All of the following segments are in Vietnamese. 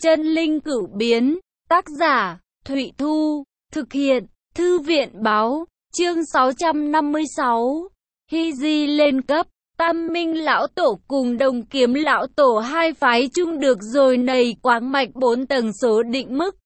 Chân linh cửu biến, tác giả, Thụy Thu, thực hiện, Thư viện báo, chương 656, Hy Di lên cấp, Tam Minh Lão Tổ cùng Đồng Kiếm Lão Tổ hai phái chung được rồi nầy quáng mạch 4 tầng số định mức.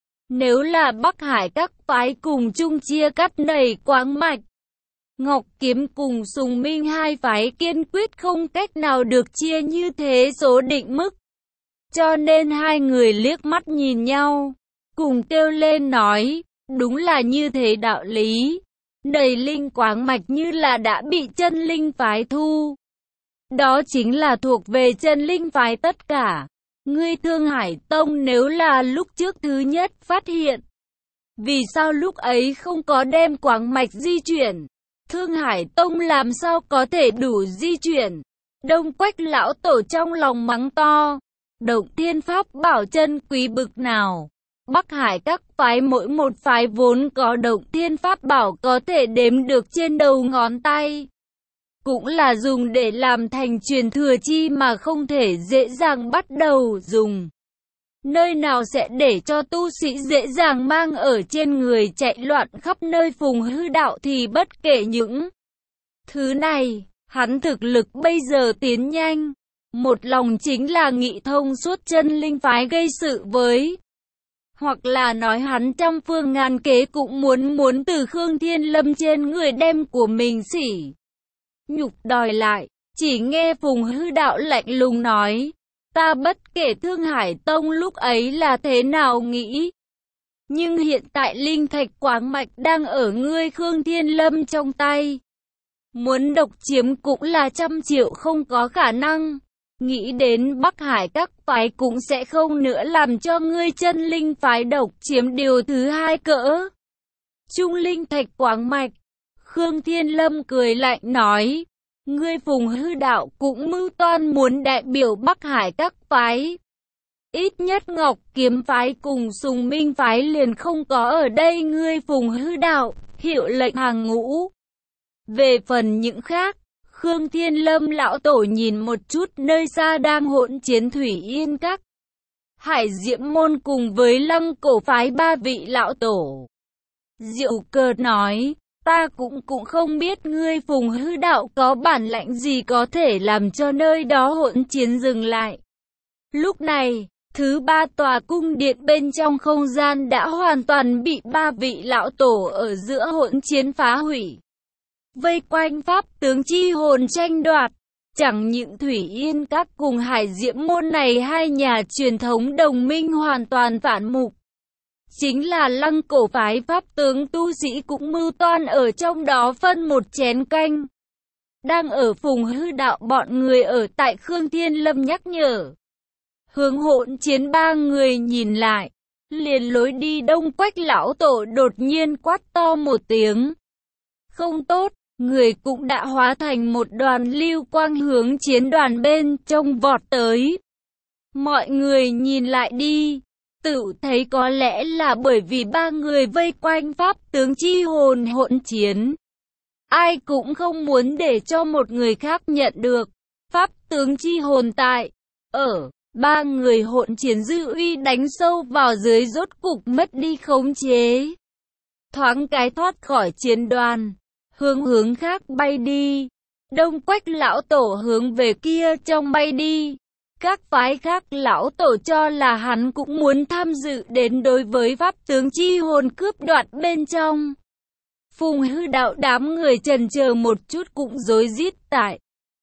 Nếu là Bắc Hải các phái cùng chung chia cắt nầy quáng mạch, Ngọc Kiếm cùng Sùng Minh hai phái kiên quyết không cách nào được chia như thế số định mức. Cho nên hai người liếc mắt nhìn nhau, cùng kêu lên nói, đúng là như thế đạo lý. Nầy linh quáng mạch như là đã bị chân linh phái thu. Đó chính là thuộc về chân linh phái tất cả. Ngươi Thương Hải Tông nếu là lúc trước thứ nhất phát hiện, vì sao lúc ấy không có đem quáng mạch di chuyển? Thương Hải Tông làm sao có thể đủ di chuyển? Đông Quách Lão Tổ trong lòng mắng to. Động Thiên Pháp bảo chân quý bực nào. Bắc Hải các phái mỗi một phái vốn có Động Thiên Pháp bảo có thể đếm được trên đầu ngón tay. Cũng là dùng để làm thành truyền thừa chi mà không thể dễ dàng bắt đầu dùng. Nơi nào sẽ để cho tu sĩ dễ dàng mang ở trên người chạy loạn khắp nơi phùng hư đạo thì bất kể những thứ này, hắn thực lực bây giờ tiến nhanh. Một lòng chính là nghị thông suốt chân linh phái gây sự với. Hoặc là nói hắn trăm phương ngàn kế cũng muốn từ Khương Thiên Lâm trên người đem của mình sỉ nhục đòi lại. Chỉ nghe Phùng Hư Đạo lạnh lùng nói, ta bất kể Thương Hải Tông lúc ấy là thế nào nghĩ. Nhưng hiện tại linh thạch quáng mạch đang ở ngươi Khương Thiên Lâm trong tay. Muốn độc chiếm cũng là 100 triệu không có khả năng. Nghĩ đến Bắc Hải các phái cũng sẽ không nữa làm cho ngươi chân linh phái độc chiếm điều thứ hai cỡ. Trung linh thạch quáng mạch. Khương Thiên Lâm cười lạnh nói, ngươi Phùng Hư Đạo cũng mưu toan muốn đại biểu Bắc Hải các phái. Ít nhất Ngọc Kiếm phái cùng Sùng Minh phái liền không có ở đây ngươi Phùng Hư Đạo, hiệu lệnh hàng ngũ. Về phần những khác, Khương Thiên Lâm Lão Tổ nhìn một chút nơi xa đang hỗn chiến Thủy Yên Các, Hải Diễm Môn cùng với Lăng Cổ phái ba vị Lão Tổ. Diệu cợt nói, ta cũng không biết ngươi Phùng Hư Đạo có bản lãnh gì có thể làm cho nơi đó hỗn chiến dừng lại. Lúc này, thứ ba tòa cung điện bên trong không gian đã hoàn toàn bị ba vị Lão Tổ ở giữa hỗn chiến phá hủy. Vây quanh pháp tướng chi hồn tranh đoạt, chẳng những Thủy Yên Các cùng Hải Diễm Môn này hai nhà truyền thống đồng minh hoàn toàn phản mục. Chính là Lăng Cổ phái pháp tướng tu sĩ cũng mưu toan ở trong đó phân một chén canh. Đang ở Phùng Hư Đạo bọn người ở tại Khương Thiên Lâm nhắc nhở. Hướng hỗn chiến ba người nhìn lại, liền lối đi Đông Quách Lão Tổ đột nhiên quát to một tiếng. Không tốt! Người cũng đã hóa thành một đoàn lưu quang hướng chiến đoàn bên trong vọt tới. Mọi người nhìn lại đi, tự thấy có lẽ là bởi vì ba người vây quanh pháp tướng chi hồn hỗn chiến. Ai cũng không muốn để cho một người khác nhận được pháp tướng chi hồn tại. Ba người hỗn chiến dư uy đánh sâu vào dưới rốt cục mất đi khống chế. Thoáng cái thoát khỏi chiến đoàn. Hướng khác bay đi. Đông Quách Lão Tổ hướng về kia trong bay đi. Các phái khác Lão Tổ cho là hắn cũng muốn tham dự đến đối với pháp tướng chi hồn cướp đoạt bên trong. Phùng Hư Đạo đám người chần chờ một chút cũng rối rít tại.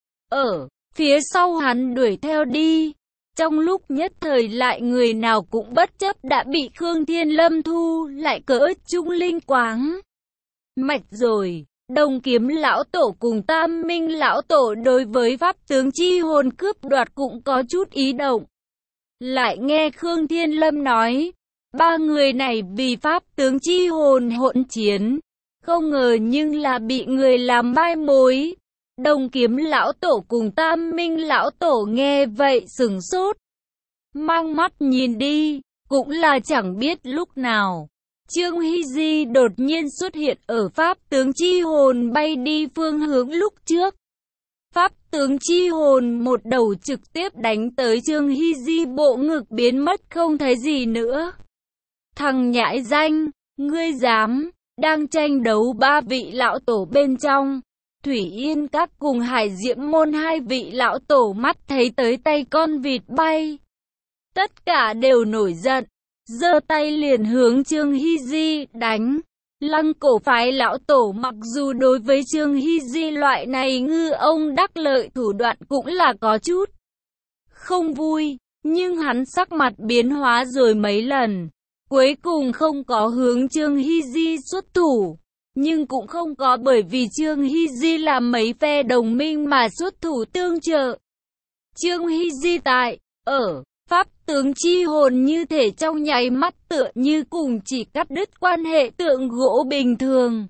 Phía sau hắn đuổi theo đi. Trong lúc nhất thời lại người nào cũng bất chấp đã bị Khương Thiên Lâm thu lại cỡ trung linh quáng mạch rồi. Đồng Kiếm Lão Tổ cùng Tam Minh Lão Tổ đối với pháp tướng chi hồn cướp đoạt cũng có chút ý động. Lại nghe Khương Thiên Lâm nói, ba người này vì pháp tướng chi hồn hỗn chiến, không ngờ nhưng là bị người làm mai mối. Đồng Kiếm Lão Tổ cùng Tam Minh Lão Tổ nghe vậy sửng sốt, mang mắt nhìn đi, cũng là chẳng biết lúc nào. Trương Hy Di đột nhiên xuất hiện ở pháp tướng chi hồn bay đi phương hướng lúc trước. Pháp tướng chi hồn một đầu trực tiếp đánh tới Trương Hy Di, bộ ngực biến mất không thấy gì nữa. Thằng nhãi danh, ngươi dám, đang tranh đấu ba vị lão tổ bên trong. Thủy Yên Các cùng Hải Diễm Môn hai vị lão tổ mắt thấy tới tay con vịt bay. Tất cả đều nổi giận, giơ tay liền hướng Trương Hy Di đánh. Lăng Cổ phái lão tổ mặc dù đối với Trương Hy Di loại này ngư ông đắc lợi thủ đoạn cũng là có chút không vui, nhưng hắn sắc mặt biến hóa rồi mấy lần. Cuối cùng không có hướng Trương Hy Di xuất thủ, nhưng cũng không có bởi vì Trương Hy Di là mấy phe đồng minh mà xuất thủ tương trợ. Trương Hy Di tại, ở, pháp tướng chi hồn như thể trong nháy mắt tựa như cùng chỉ cắt đứt quan hệ tượng gỗ bình thường.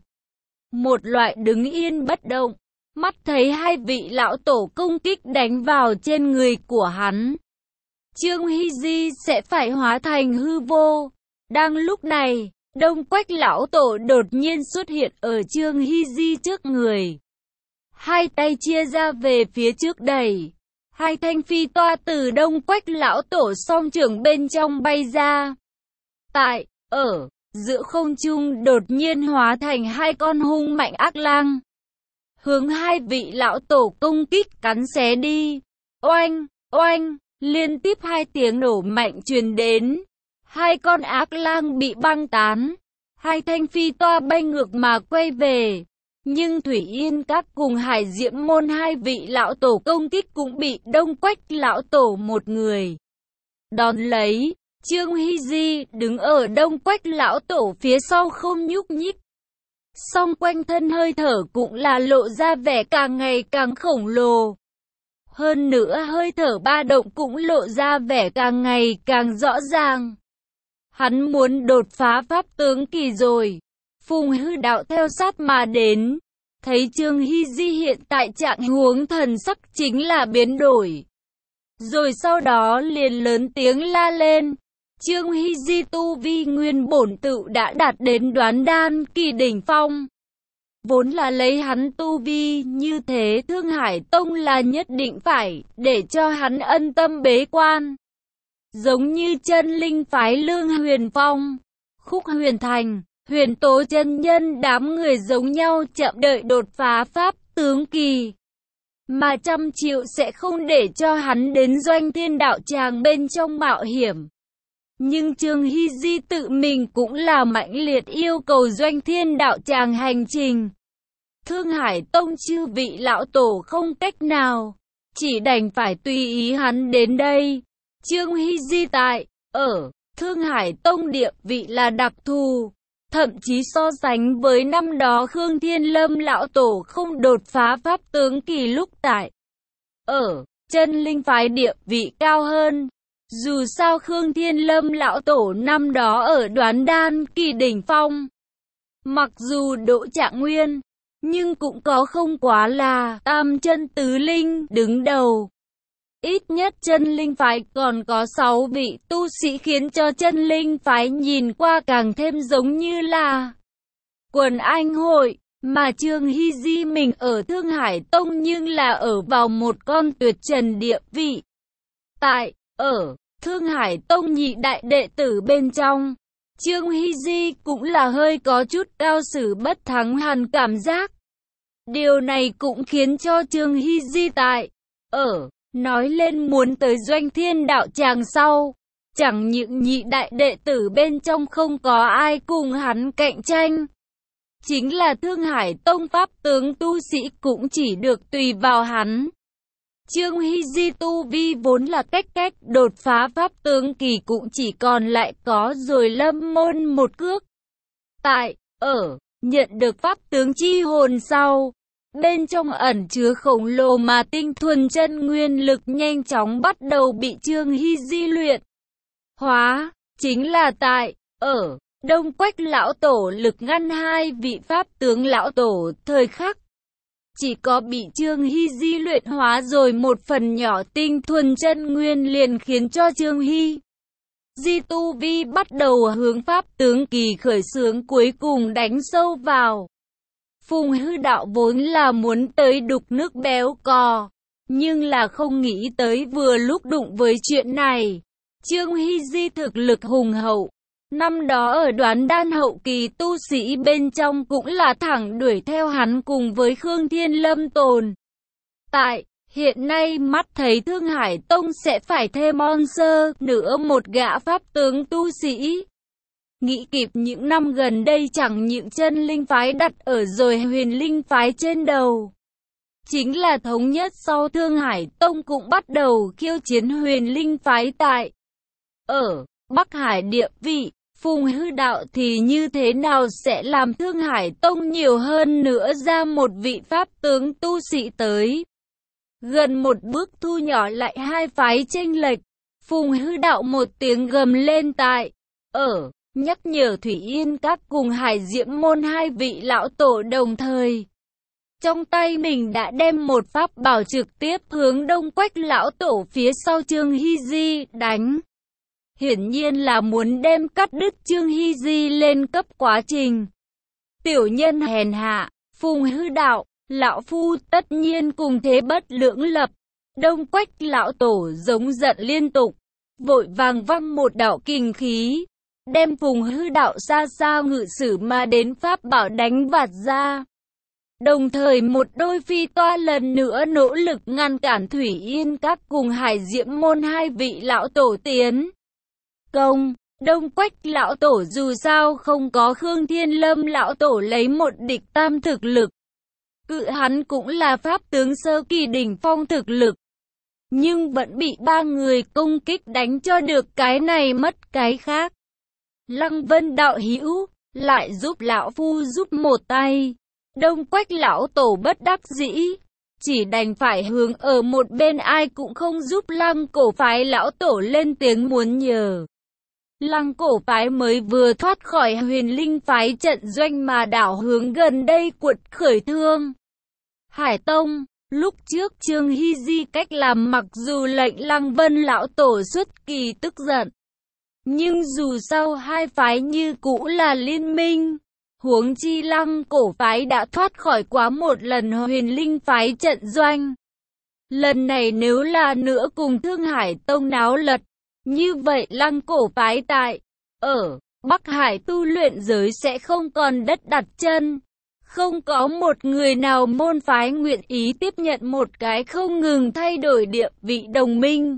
Một loại đứng yên bất động, mắt thấy hai vị lão tổ công kích đánh vào trên người của hắn. Trương Hy Di sẽ phải hóa thành hư vô. Đang lúc này, Đông Quách lão tổ đột nhiên xuất hiện ở Trương Hy Di trước người. Hai tay chia ra về phía trước đẩy. Hai thanh phi toa từ Đông Quách lão tổ song trưởng bên trong bay ra. Tại, ở, giữa không trung đột nhiên hóa thành hai con hung mạnh ác lang. Hướng hai vị lão tổ công kích cắn xé đi. Oanh, oanh, liên tiếp hai tiếng nổ mạnh truyền đến. Hai con ác lang bị băng tán. Hai thanh phi toa bay ngược mà quay về. Nhưng Thủy Yên Các cùng Hải Diễm Môn hai vị lão tổ công kích cũng bị Đông Quách lão tổ một người đón lấy. Trương Hy Di đứng ở Đông Quách lão tổ phía sau không nhúc nhích. Song quanh thân hơi thở cũng là lộ ra vẻ càng ngày càng khổng lồ. Hơn nữa hơi thở ba động cũng lộ ra vẻ càng ngày càng rõ ràng. Hắn muốn đột phá pháp tướng kỳ rồi. Phùng Hư Đạo theo sát mà đến. Thấy Trương Hy Di hiện tại trạng huống thần sắc chính là biến đổi. Rồi sau đó liền lớn tiếng la lên. Trương Hy Di tu vi nguyên bổn tự đã đạt đến đoán đan kỳ đỉnh phong. Vốn là lấy hắn tu vi như thế, Thương Hải Tông là nhất định phải để cho hắn ân tâm bế quan. Giống như chân linh phái Lương Huyền Phong, Khúc Huyền Thành, Huyền Tố chân nhân đám người giống nhau chậm đợi đột phá pháp tướng kỳ. Mà 100 triệu sẽ không để cho hắn đến Doanh Thiên đạo tràng bên trong mạo hiểm. Nhưng Trương Hy Di tự mình cũng là mãnh liệt yêu cầu Doanh Thiên đạo tràng hành trình. Thương Hải Tông chư vị lão tổ không cách nào, chỉ đành phải tùy ý hắn đến đây. Trương Hy Di tại, ở, Thương Hải Tông địa vị là đặc thù. Thậm chí so sánh với năm đó Khương Thiên Lâm lão tổ không đột phá pháp tướng kỳ lúc tại, ở, chân linh phái địa vị cao hơn. Dù sao Khương Thiên Lâm lão tổ năm đó ở đoán đan kỳ đỉnh phong. Mặc dù độ trạng nguyên, nhưng cũng có không quá là tam chân tứ linh đứng đầu. Ít nhất chân linh phái còn có 6 vị tu sĩ khiến cho chân linh phái nhìn qua càng thêm giống như là quần anh hội. Mà Trương Hy Di mình ở Thương Hải Tông nhưng là ở vào một con tuyệt trần địa vị. Tại, ở, Thương Hải Tông nhị đại đệ tử bên trong, Trương Hy Di cũng là hơi có chút cao sử bất thắng hẳn cảm giác. Điều này cũng khiến cho Trương Hy Di tại, ở, nói lên muốn tới Doanh Thiên đạo tràng sau. Chẳng những nhị đại đệ tử bên trong không có ai cùng hắn cạnh tranh. Chính là Thương Hải Tông pháp tướng tu sĩ cũng chỉ được tùy vào hắn. Trương Hy Di tu vi vốn là cách đột phá pháp tướng kỳ cũng chỉ còn lại có rồi Lâm Môn một cước. Tại, ở, nhận được pháp tướng chi hồn sau, bên trong ẩn chứa khổng lồ mà tinh thuần chân nguyên lực nhanh chóng bắt đầu bị Trương Hy Di luyện hóa, chính là tại, ở, Đông Quách lão tổ lực ngăn hai vị pháp tướng lão tổ thời khắc. Chỉ có bị Trương Hy Di luyện hóa rồi một phần nhỏ tinh thuần chân nguyên liền khiến cho Trương Hy Di tu vi bắt đầu hướng pháp tướng kỳ khởi xướng cuối cùng đánh sâu vào Phùng Hư Đạo vốn là muốn tới đục nước béo cò, nhưng là không nghĩ tới vừa lúc đụng với chuyện này. Trương Hy Di thực lực hùng hậu, năm đó ở Đoán Đan hậu kỳ tu sĩ bên trong cũng là thẳng đuổi theo hắn cùng với Khương Thiên Lâm tồn tại. Hiện nay mắt thấy Thương Hải Tông sẽ phải thêm Monster nữa một gã pháp tướng tu sĩ. Nghĩ kịp những năm gần đây chẳng những chân linh phái đặt ở rồi huyền linh phái trên đầu. Chính là thống nhất sau Thương Hải Tông cũng bắt đầu khiêu chiến huyền linh phái tại ở Bắc Hải địa vị. Phùng Hư Đạo thì như thế nào sẽ làm Thương Hải Tông nhiều hơn nữa ra một vị pháp tướng tu sĩ tới. Gần một bước thu nhỏ lại hai phái chênh lệch. Phùng Hư Đạo một tiếng gầm lên tại ở nhắc nhở Thủy Yên Các cùng Hải Diễm Môn hai vị lão tổ đồng thời. Trong tay mình đã đem một pháp bảo trực tiếp hướng Đông Quách lão tổ phía sau Trương Hy Di đánh. Hiển nhiên là muốn đem cắt đứt Trương Hy Di lên cấp quá trình. Tiểu nhân hèn hạ, Phùng Hư Đạo, lão phu tất nhiên cùng thế bất lưỡng lập. Đông Quách lão tổ giống giận liên tục, vội vàng văng một đạo kình khí, đem Phùng Hư Đạo xa xa ngự sử mà đến pháp bảo đánh vạt ra. Đồng thời một đôi phi toa lần nữa nỗ lực ngăn cản Thủy Yên Các cùng Hải Diễm Môn hai vị lão tổ tiến công. Đông Quách lão tổ dù sao không có Khương Thiên Lâm lão tổ lấy một địch tam thực lực. Cự hắn cũng là pháp tướng sơ kỳ đỉnh phong thực lực. Nhưng vẫn bị ba người công kích đánh cho được cái này mất cái khác. Lăng Vân đạo hữu lại giúp lão phu giúp một tay. Đông Quách lão tổ bất đắc dĩ, chỉ đành phải hướng ở một bên ai cũng không giúp Lăng cổ phái lão tổ lên tiếng muốn nhờ. Lăng cổ phái mới vừa thoát khỏi huyền linh phái trận doanh mà đảo hướng gần đây cuột khởi Thương Hải Tông. Lúc trước Trương Hy Di cách làm mặc dù lệnh Lăng Vân lão tổ xuất kỳ tức giận, nhưng dù sao hai phái như cũ là liên minh. Huống chi Lăng cổ phái đã thoát khỏi quá một lần huyền linh phái trận doanh. Lần này nếu là nữa cùng Thương Hải Tông náo lật, như vậy Lăng cổ phái tại ở Bắc Hải tu luyện giới sẽ không còn đất đặt chân. Không có một người nào môn phái nguyện ý tiếp nhận một cái không ngừng thay đổi địa vị đồng minh.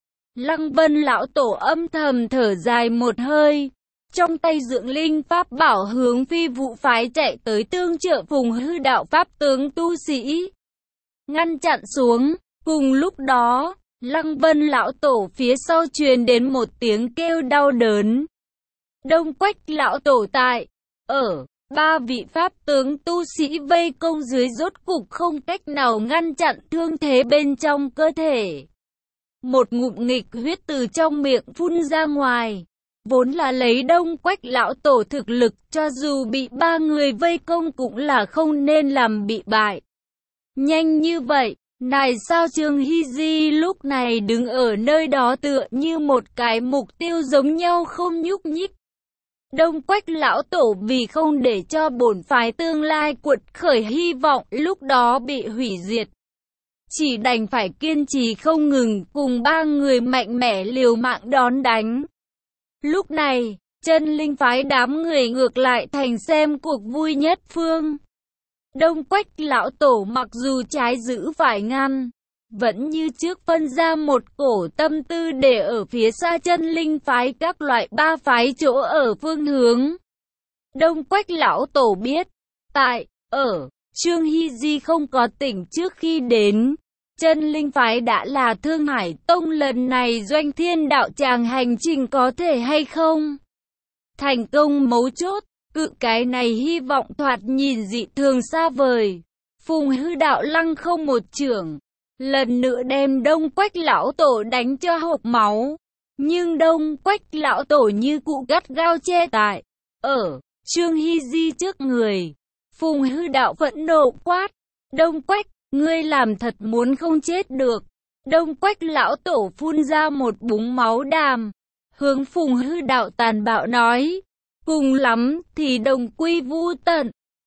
Lăng Vân lão tổ âm thầm thở dài một hơi, trong tay dưỡng linh pháp bảo hướng Phi Vũ phái chạy tới tương trợ Phùng Hư Đạo pháp tướng tu sĩ. Ngăn chặn xuống, cùng lúc đó, Lăng Vân lão tổ phía sau truyền đến một tiếng kêu đau đớn. Đông Quách lão tổ tại ở ba vị pháp tướng tu sĩ vây công dưới rốt cục không cách nào ngăn chặn thương thế bên trong cơ thể. Một ngụm nghịch huyết từ trong miệng phun ra ngoài. Vốn là lấy Đông Quách lão tổ thực lực, cho dù bị ba người vây công cũng là không nên làm bị bại. Nhanh như vậy, này sao Trương Hy Di lúc này đứng ở nơi đó tựa như một cái mục tiêu giống nhau không nhúc nhích. Đông Quách lão tổ vì không để cho bổn phái tương lai cuột khởi hy vọng lúc đó bị hủy diệt, chỉ đành phải kiên trì không ngừng cùng ba người mạnh mẽ liều mạng đón đánh. Lúc này, chân linh phái đám người ngược lại thành xem cuộc vui nhất phương. Đông Quách lão tổ mặc dù trái giữ phải ngăn, vẫn như trước phân ra một cổ tâm tư để ở phía xa chân linh phái các loại ba phái chỗ ở phương hướng. Đông Quách lão tổ biết, tại ở Trương Hy Di không có tỉnh trước khi đến, chân linh phái đã là Thương Hải Tông lần này doanh thiên đạo tràng hành trình có thể hay không thành công mấu chốt, cự cái này hy vọng thoạt nhìn dị thường xa vời. Phùng Hư Đạo lăng không một chưởng, lần nữa đem Đông Quách lão tổ đánh cho hộc máu. Nhưng Đông Quách lão tổ như cụ gắt gao che tại ở Trương Hy Di trước người. Phùng Hư Đạo phẫn nộ quát, Đông Quách, ngươi làm thật muốn không chết được. Đông Quách lão tổ phun ra một búng máu đàm, hướng Phùng Hư Đạo tàn bạo nói, cùng lắm thì đồng quy vu tận.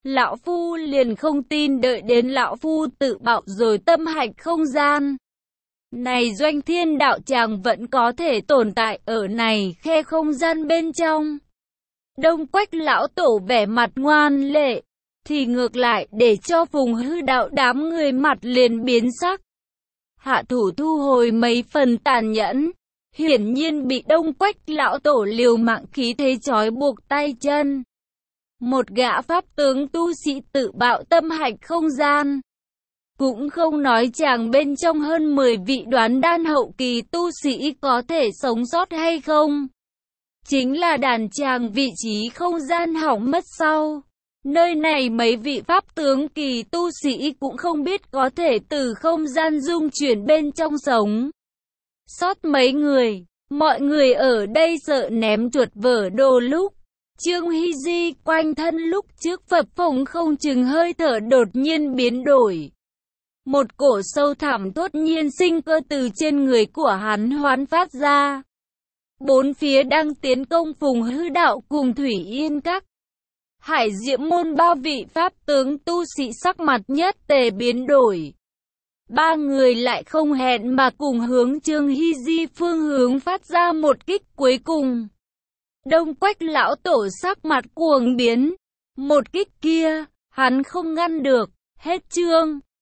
Lão Phu liền không tin, đợi đến Lão Phu tự bạo rồi tâm hạch không gian. Này doanh thiên đạo tràng vẫn có thể tồn tại ở này khe không gian bên trong. Đông Quách lão tổ vẻ mặt ngoan lệ, thì ngược lại để cho Phùng Hư đạo đám người mặt liền biến sắc. Hạ thủ thu hồi mấy phần tàn nhẫn, hiển nhiên bị Đông Quách lão tổ liều mạng khí thế trói buộc tay chân. Một gã pháp tướng tu sĩ tự bạo tâm hạch không gian. Cũng không nói chàng bên trong hơn 10 vị đoán đan hậu kỳ tu sĩ có thể sống sót hay không. Chính là đàn chàng vị trí không gian hỏng mất sau. Nơi này mấy vị pháp tướng kỳ tu sĩ cũng không biết có thể từ không gian dung chuyển bên trong sống. Sót mấy người, mọi người ở đây sợ ném chuột vỡ đồ lúc. Trương Hy Di quanh thân lúc trước phập phồng không chừng hơi thở đột nhiên biến đổi. Một cổ sâu thẳm thốt nhiên sinh cơ từ trên người của hắn hoán phát ra. Bốn phía đang tiến công Phùng Hư đạo cùng Thủy Yên Các. Hải Diệm môn ba vị pháp tướng tu sĩ sắc mặt nhất tề biến đổi. Ba người lại không hẹn mà cùng hướng Trương Hy Di phương hướng phát ra một kích cuối cùng. Đông Quách lão tổ sắc mặt cuồng biến. Một kích kia, hắn không ngăn được. Hết chương.